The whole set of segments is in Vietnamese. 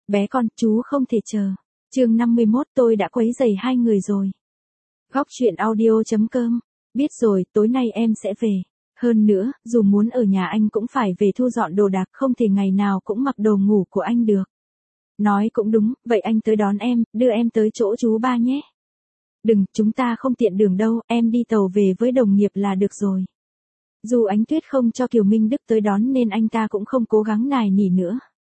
bé con, chú không thể chờ. Chương 51, tôi đã quấy rầy hai người rồi. Góc truyện audio.com. Biết rồi, tối nay em sẽ về. Hơn nữa, dù muốn ở nhà anh cũng phải về thu dọn đồ đạc, không thể ngày nào cũng mặc đồ ngủ của anh được. Nói cũng đúng, vậy anh tới đón em, đưa em tới chỗ chú ba nhé. Đừng, chúng ta không tiện đường đâu, em đi tàu về với đồng nghiệp là được rồi. Dù Ánh Tuyết không cho Kiều Minh Đức tới đón nên anh ta cũng không cố gắng nài nỉ nữa.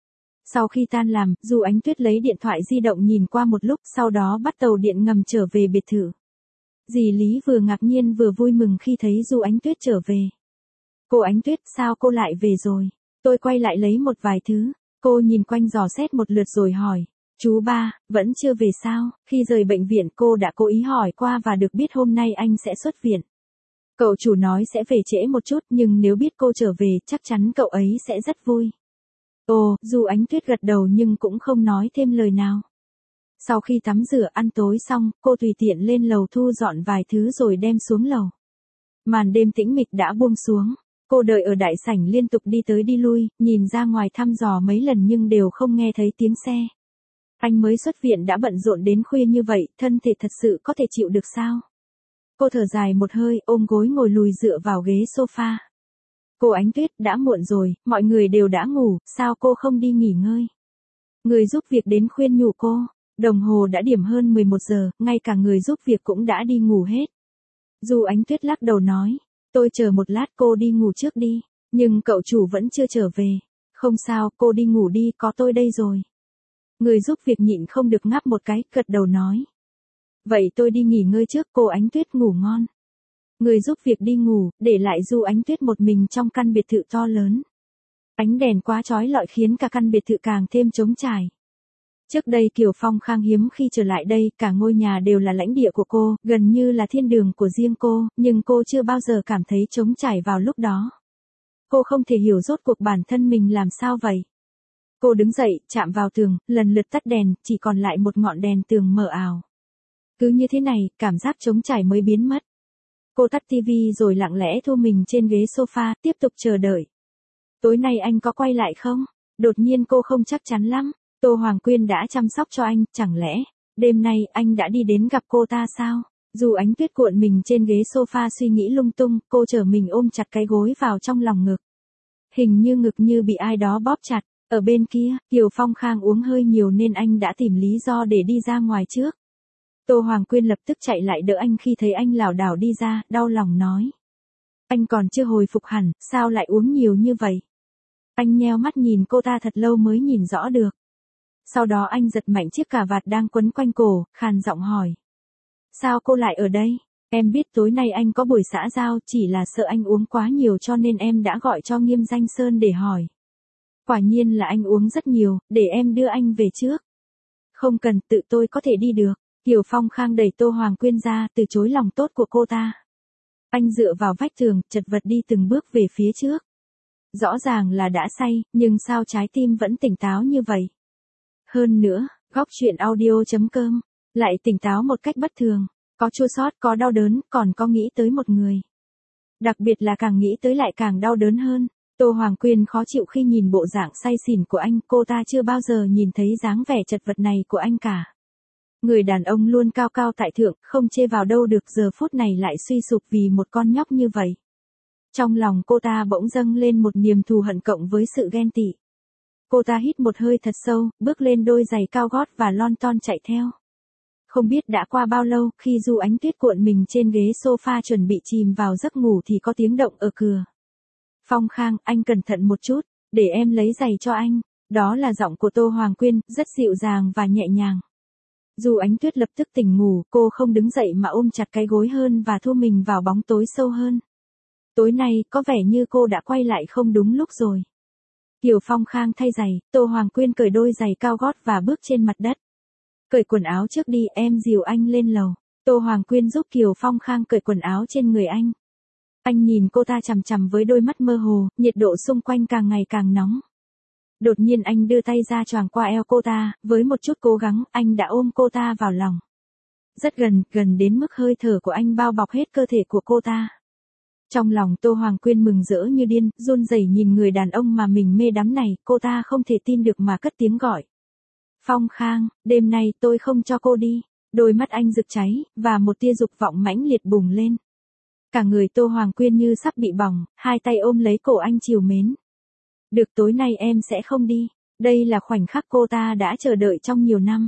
Sau khi tan làm, dù Ánh Tuyết lấy điện thoại di động nhìn qua một lúc, sau đó bắt tàu điện ngầm trở về biệt thự. Dì Lý vừa ngạc nhiên vừa vui mừng khi thấy Du Ánh Tuyết trở về. Cô Ánh Tuyết, sao cô lại về rồi? Tôi quay lại lấy một vài thứ. Cô nhìn quanh dò xét một lượt rồi hỏi. Chú ba, vẫn chưa về sao? Khi rời bệnh viện cô đã cố ý hỏi qua và được biết hôm nay anh sẽ xuất viện. Cậu chủ nói sẽ về trễ một chút nhưng nếu biết cô trở về chắc chắn cậu ấy sẽ rất vui. Ồ, Du Ánh Tuyết gật đầu nhưng cũng không nói thêm lời nào. Sau khi tắm rửa ăn tối xong, cô tùy tiện lên lầu thu dọn vài thứ rồi đem xuống lầu. Màn đêm tĩnh mịch đã buông xuống. Cô đợi ở đại sảnh liên tục đi tới đi lui, nhìn ra ngoài thăm dò mấy lần nhưng đều không nghe thấy tiếng xe. Anh mới xuất viện đã bận rộn đến khuya như vậy, thân thể thật sự có thể chịu được sao? Cô thở dài một hơi, ôm gối ngồi lùi dựa vào ghế sofa. Cô Ánh Tuyết, đã muộn rồi, mọi người đều đã ngủ, sao cô không đi nghỉ ngơi? Người giúp việc đến khuyên nhủ cô. Đồng hồ đã điểm hơn 11 giờ, ngay cả người giúp việc cũng đã đi ngủ hết. Du Ánh Tuyết lắc đầu nói, tôi chờ một lát, cô đi ngủ trước đi. Nhưng cậu chủ vẫn chưa trở về. Không sao, cô đi ngủ đi, có tôi đây rồi. Người giúp việc nhịn không được ngáp một cái, gật đầu nói. Vậy tôi đi nghỉ ngơi trước, cô Ánh Tuyết ngủ ngon. Người giúp việc đi ngủ, để lại Du Ánh Tuyết một mình trong căn biệt thự to lớn. Ánh đèn quá chói lọi khiến cả căn biệt thự càng thêm trống trải. Trước đây Kiều Phong Khang hiếm khi trở lại đây, cả ngôi nhà đều là lãnh địa của cô, gần như là thiên đường của riêng cô, nhưng cô chưa bao giờ cảm thấy trống trải vào lúc đó. Cô không thể hiểu rốt cuộc bản thân mình làm sao vậy. Cô đứng dậy, chạm vào tường, lần lượt tắt đèn, chỉ còn lại một ngọn đèn tường mờ ảo. Cứ như thế này, cảm giác trống trải mới biến mất. Cô tắt tivi rồi lặng lẽ thu mình trên ghế sofa, tiếp tục chờ đợi. Tối nay anh có quay lại không? Đột nhiên cô không chắc chắn lắm. Tô Hoàng Quyên đã chăm sóc cho anh, chẳng lẽ, đêm nay anh đã đi đến gặp cô ta sao? Dù Ánh Tuyết cuộn mình trên ghế sofa suy nghĩ lung tung, cô trở mình ôm chặt cái gối vào trong lòng ngực. Hình như ngực như bị ai đó bóp chặt, ở bên kia, Kiều Phong Khang uống hơi nhiều nên anh đã tìm lý do để đi ra ngoài trước. Tô Hoàng Quyên lập tức chạy lại đỡ anh khi thấy anh lảo đảo đi ra, đau lòng nói. Anh còn chưa hồi phục hẳn, sao lại uống nhiều như vậy? Anh nheo mắt nhìn cô ta thật lâu mới nhìn rõ được. Sau đó anh giật mạnh chiếc cà vạt đang quấn quanh cổ, khàn giọng hỏi. Sao cô lại ở đây? Em biết tối nay anh có buổi xã giao, chỉ là sợ anh uống quá nhiều cho nên em đã gọi cho Nghiêm Danh Sơn để hỏi. Quả nhiên là anh uống rất nhiều, để em đưa anh về trước. Không cần, tự tôi có thể đi được. Kiều Phong Khang đẩy Tô Hoàng Quyên ra, từ chối lòng tốt của cô ta. Anh dựa vào vách tường, chật vật đi từng bước về phía trước. Rõ ràng là đã say, nhưng sao trái tim vẫn tỉnh táo như vậy? Hơn nữa, góc truyện audio.com, lại tỉnh táo một cách bất thường, có chua xót, có đau đớn, còn có nghĩ tới một người. Đặc biệt là càng nghĩ tới lại càng đau đớn hơn. Tô Hoàng Quyên khó chịu khi nhìn bộ dạng say xỉn của anh, cô ta chưa bao giờ nhìn thấy dáng vẻ chật vật này của anh cả. Người đàn ông luôn cao cao tại thượng, không chê vào đâu được, giờ phút này lại suy sụp vì một con nhóc như vậy. Trong lòng cô ta bỗng dâng lên một niềm thù hận cộng với sự ghen tị. Cô ta hít một hơi thật sâu, bước lên đôi giày cao gót và lon ton chạy theo. Không biết đã qua bao lâu, khi Du Ánh Tuyết cuộn mình trên ghế sofa chuẩn bị chìm vào giấc ngủ thì có tiếng động ở cửa. Phong Khang, anh cẩn thận một chút, để em lấy giày cho anh. Đó là giọng của Tô Hoàng Quyên, rất dịu dàng và nhẹ nhàng. Du Ánh Tuyết lập tức tỉnh ngủ, cô không đứng dậy mà ôm chặt cái gối hơn và thu mình vào bóng tối sâu hơn. Tối nay, có vẻ như cô đã quay lại không đúng lúc rồi. Kiều Phong Khang thay giày, Tô Hoàng Quyên cởi đôi giày cao gót và bước trên mặt đất. Cởi quần áo trước đi, em dìu anh lên lầu. Tô Hoàng Quyên giúp Kiều Phong Khang cởi quần áo trên người anh. Anh nhìn cô ta chằm chằm với đôi mắt mơ hồ, nhiệt độ xung quanh càng ngày càng nóng. Đột nhiên anh đưa tay ra choàng qua eo cô ta, với một chút cố gắng, anh đã ôm cô ta vào lòng. Rất gần, gần đến mức hơi thở của anh bao bọc hết cơ thể của cô ta. Trong lòng Tô Hoàng Quyên mừng rỡ như điên, run rẩy nhìn người đàn ông mà mình mê đắm này, cô ta không thể tin được mà cất tiếng gọi. Phong Khang, đêm nay tôi không cho cô đi. Đôi mắt anh rực cháy, và một tia dục vọng mãnh liệt bùng lên. Cả người Tô Hoàng Quyên như sắp bị bỏng, hai tay ôm lấy cổ anh trìu mến. Được, tối nay em sẽ không đi. Đây là khoảnh khắc cô ta đã chờ đợi trong nhiều năm.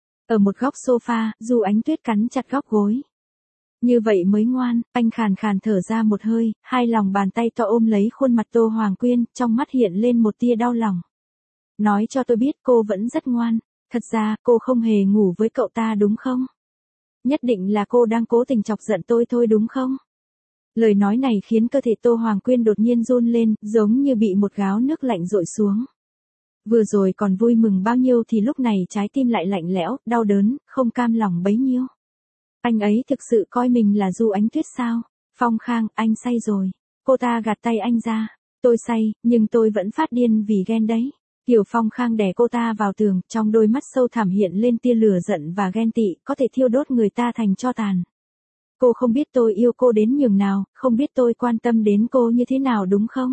Ở một góc sofa, Du Ánh Tuyết cắn chặt góc gối. Như vậy mới ngoan, anh khàn khàn thở ra một hơi, hai lòng bàn tay to ôm lấy khuôn mặt Tô Hoàng Quyên, trong mắt hiện lên một tia đau lòng. Nói cho tôi biết cô vẫn rất ngoan, thật ra cô không hề ngủ với cậu ta đúng không? Nhất định là cô đang cố tình chọc giận tôi thôi đúng không? Lời nói này khiến cơ thể Tô Hoàng Quyên đột nhiên run lên, giống như bị một gáo nước lạnh dội xuống. Vừa rồi còn vui mừng bao nhiêu thì lúc này trái tim lại lạnh lẽo, đau đớn, không cam lòng bấy nhiêu. Anh ấy thực sự coi mình là Du Ánh Tuyết sao? Phong Khang, anh say rồi. Cô ta gạt tay anh ra. Tôi say, nhưng tôi vẫn phát điên vì ghen đấy. Kiều Phong Khang đè cô ta vào tường, trong đôi mắt sâu thẳm hiện lên tia lửa giận và ghen tị, có thể thiêu đốt người ta thành tro tàn. Cô không biết tôi yêu cô đến nhường nào, không biết tôi quan tâm đến cô như thế nào đúng không?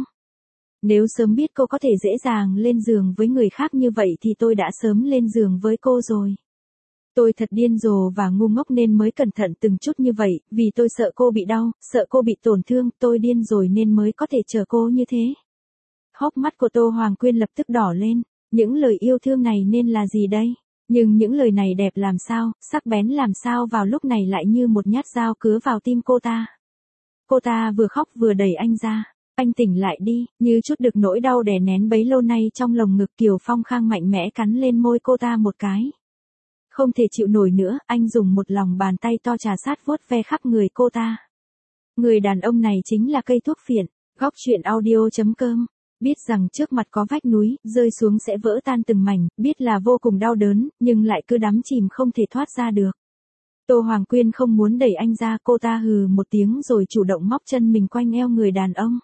Nếu sớm biết cô có thể dễ dàng lên giường với người khác như vậy thì tôi đã sớm lên giường với cô rồi. Tôi thật điên rồ và ngu ngốc nên mới cẩn thận từng chút như vậy, vì tôi sợ cô bị đau, sợ cô bị tổn thương, tôi điên rồi nên mới có thể chờ cô như thế. Hốc mắt của Tô Hoàng Quyên lập tức đỏ lên, những lời yêu thương này nên là gì đây? Nhưng những lời này đẹp làm sao, sắc bén làm sao vào lúc này lại như một nhát dao cứa vào tim cô ta. Cô ta vừa khóc vừa đẩy anh ra. Anh tỉnh lại đi, như chút được nỗi đau đè nén bấy lâu nay trong lồng ngực. Kiều Phong Khang mạnh mẽ cắn lên môi cô ta một cái. Không thể chịu nổi nữa, anh dùng một lòng bàn tay to trà sát vuốt ve khắp người cô ta. Người đàn ông này chính là cây thuốc phiện. Góc truyện audio.com. Biết rằng trước mặt có vách núi, rơi xuống sẽ vỡ tan từng mảnh, biết là vô cùng đau đớn, nhưng lại cứ đắm chìm không thể thoát ra được. Tô Hoàng Quyên không muốn đẩy anh ra, cô ta hừ một tiếng rồi chủ động móc chân mình quanh eo người đàn ông.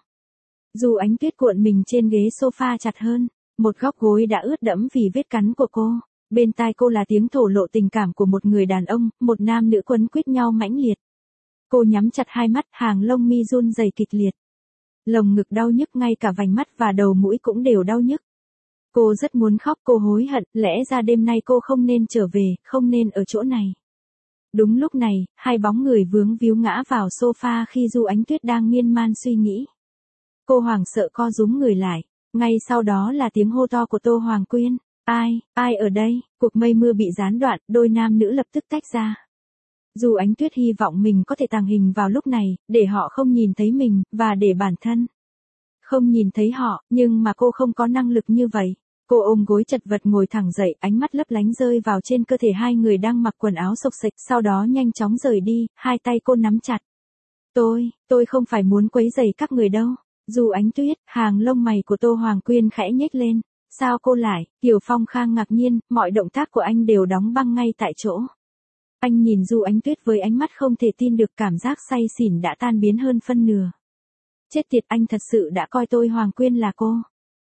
Du Ánh Tuyết cuộn mình trên ghế sofa chặt hơn, một góc gối đã ướt đẫm vì vết cắn của cô. Bên tai cô là tiếng thổ lộ tình cảm của một người đàn ông, một nam nữ quấn quýt nhau mãnh liệt. Cô nhắm chặt hai mắt, hàng lông mi run rẩy kịch liệt. Lồng ngực đau nhức, ngay cả vành mắt và đầu mũi cũng đều đau nhức. Cô rất muốn khóc, cô hối hận, lẽ ra đêm nay cô không nên trở về, không nên ở chỗ này. Đúng lúc này, hai bóng người vướng víu ngã vào sofa khi Du Ánh Tuyết đang miên man suy nghĩ. Cô hoảng sợ co rúm người lại, ngay sau đó là tiếng hô to của Tô Hoàng Quyên. Ai ở đây? Cuộc mây mưa bị gián đoạn, đôi nam nữ lập tức tách ra. Du Ánh Tuyết hy vọng mình có thể tàng hình vào lúc này, để họ không nhìn thấy mình, và để bản thân không nhìn thấy họ, nhưng mà cô không có năng lực như vậy. Cô ôm gối chật vật ngồi thẳng dậy, ánh mắt lấp lánh rơi vào trên cơ thể hai người đang mặc quần áo xộc xệch, sau đó nhanh chóng rời đi, hai tay cô nắm chặt. Tôi không phải muốn quấy rầy các người đâu. Du Ánh Tuyết, hàng lông mày của Tô Hoàng Quyên khẽ nhếch lên. Sao cô lại? Kiều Phong Khang ngạc nhiên, mọi động tác của anh đều đóng băng ngay tại chỗ. Anh nhìn Du Ánh Tuyết với ánh mắt không thể tin được, cảm giác say xỉn đã tan biến hơn phân nửa. Chết tiệt, anh thật sự đã coi tôi Hoàng Quyên là cô.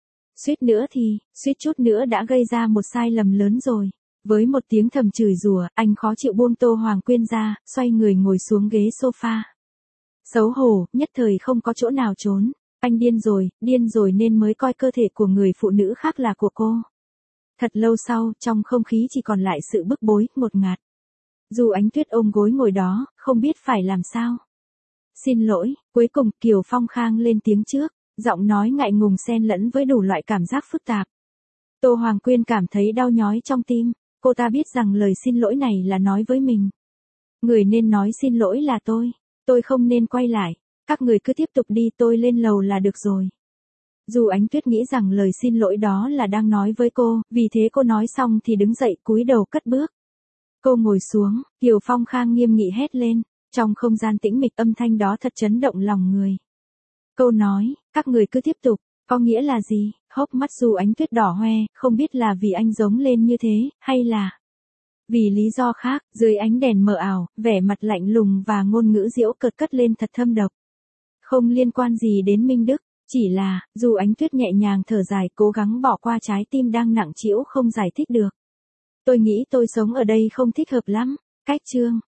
Suýt chút nữa đã gây ra một sai lầm lớn rồi. Với một tiếng thầm chửi rủa, anh khó chịu buông Tô Hoàng Quyên ra, xoay người ngồi xuống ghế sofa. Xấu hổ, nhất thời không có chỗ nào trốn. Anh điên rồi nên mới coi cơ thể của người phụ nữ khác là của cô. Thật lâu sau, trong không khí chỉ còn lại sự bức bối, ngột ngạt. Du Ánh Tuyết ôm gối ngồi đó, không biết phải làm sao. Xin lỗi, cuối cùng Kiều Phong Khang lên tiếng trước, giọng nói ngại ngùng xen lẫn với đủ loại cảm giác phức tạp. Tô Hoàng Quyên cảm thấy đau nhói trong tim, cô ta biết rằng lời xin lỗi này là nói với mình. Người nên nói xin lỗi là tôi không nên quay lại, các người cứ tiếp tục đi, tôi lên lầu là được rồi. Du Ánh Tuyết nghĩ rằng lời xin lỗi đó là đang nói với cô, vì thế cô nói xong thì đứng dậy cúi đầu cất bước. Cô ngồi xuống, Kiều Phong Khang nghiêm nghị hét lên, trong không gian tĩnh mịch âm thanh đó thật chấn động lòng người. Câu nói, các người cứ tiếp tục, có nghĩa là gì? Hốc mắt Du Ánh Tuyết đỏ hoe, không biết là vì anh giống lên như thế, hay là vì lý do khác. Dưới ánh đèn mờ ảo, vẻ mặt lạnh lùng và ngôn ngữ giễu cợt cất lên thật thâm độc. Không liên quan gì đến Minh Đức, chỉ là, Du Ánh Tuyết nhẹ nhàng thở dài, cố gắng bỏ qua trái tim đang nặng trĩu không giải thích được. Tôi nghĩ tôi sống ở đây không thích hợp lắm. Cách chương